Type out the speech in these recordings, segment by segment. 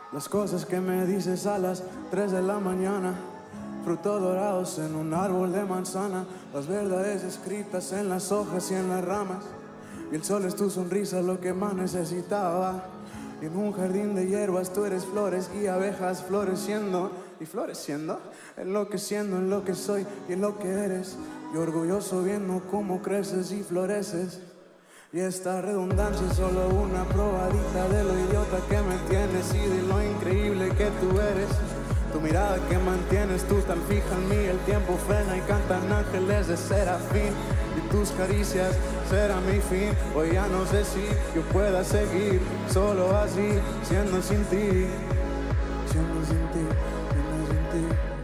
Las cosas que me dices a las 3 de la mañana, frutos dorados en un árbol de manzana, las verdades escritas en las hojas y en las ramas, y el sol es tu sonrisa lo que más necesitaba. Y en un jardín de hierbas tú eres flores y abejas floreciendo y floreciendo, enloqueciendo en lo que soy y en lo que eres, y orgulloso viendo cómo creces y floreces. Y esta redundancia es solo una probadita de lo idiota que me tienes y de lo increíble que tú eres. Tu mirada que mantienes tú tan fija en mí, el tiempo frena y cantan ángeles de serafín. Y tus caricias serán mi fin. Hoy ya no sé si yo pueda seguir solo así, siendo sin ti, siendo sin ti, siendo sin ti.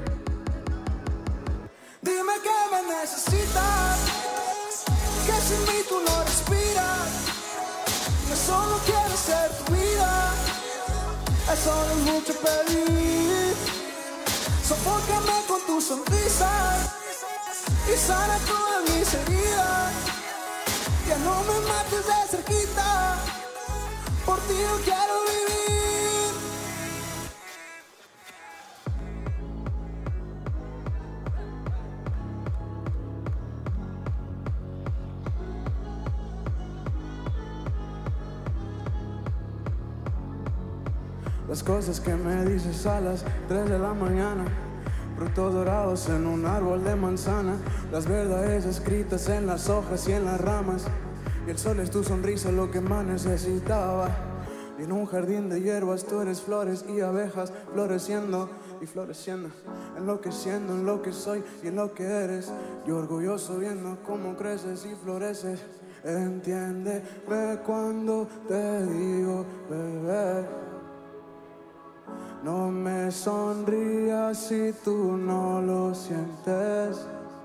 Dime que me necesitas, que sin mí tú no respiras. Yo solo quiero ser tu vida, eso no es mucho pedir. Sofócame con tu sonrisa y sana todas mis heridas. Ya no me mates de cerquita, por ti yo quiero vivir. Las cosas que me dices a las 3 de la mañana, frutos dorados en un árbol de manzana, las verdades escritas en las hojas y en las ramas, y el sol es tu sonrisa lo que más necesitaba. Y en un jardín de hierbas tú eres flores y abejas floreciendo y floreciendo, enloqueciendo en lo que soy y en lo que eres, y orgulloso viendo cómo creces y floreces. Entiéndeme cuando te digo, bebé, no me sonrías si tú no lo sientes.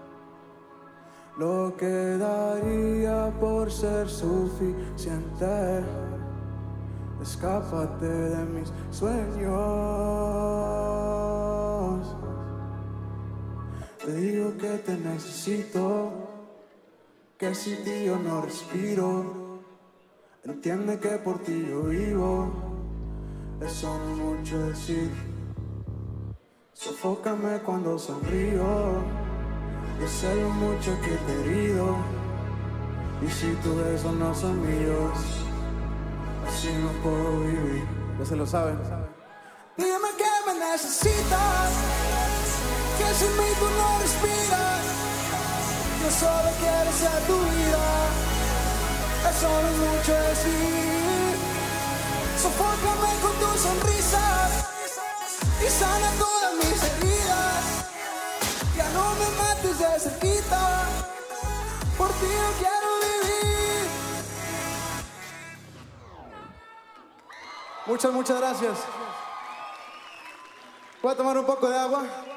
Lo que daría por ser suficiente. Escápate de mis sueños. Te digo que te necesito, que sin ti yo no respiro. Entiende que por ti yo vivo. Eso no es mucho decir. Sofócame cuando sonrío. Yo sé lo mucho que te he herido. Y si tus besos no son míos, así no puedo vivir. Ya se lo saben. Dime que me necesitas, que sin mí tú no respiras. Yo solo quiero ser tu vida. Eso no es mucho decir. Sofócame con tu sonrisa y sana todas mis heridas. Ya no me mates de cerquita, por ti yo quiero vivir. Muchas gracias. ¿Voy a tomar un poco de agua?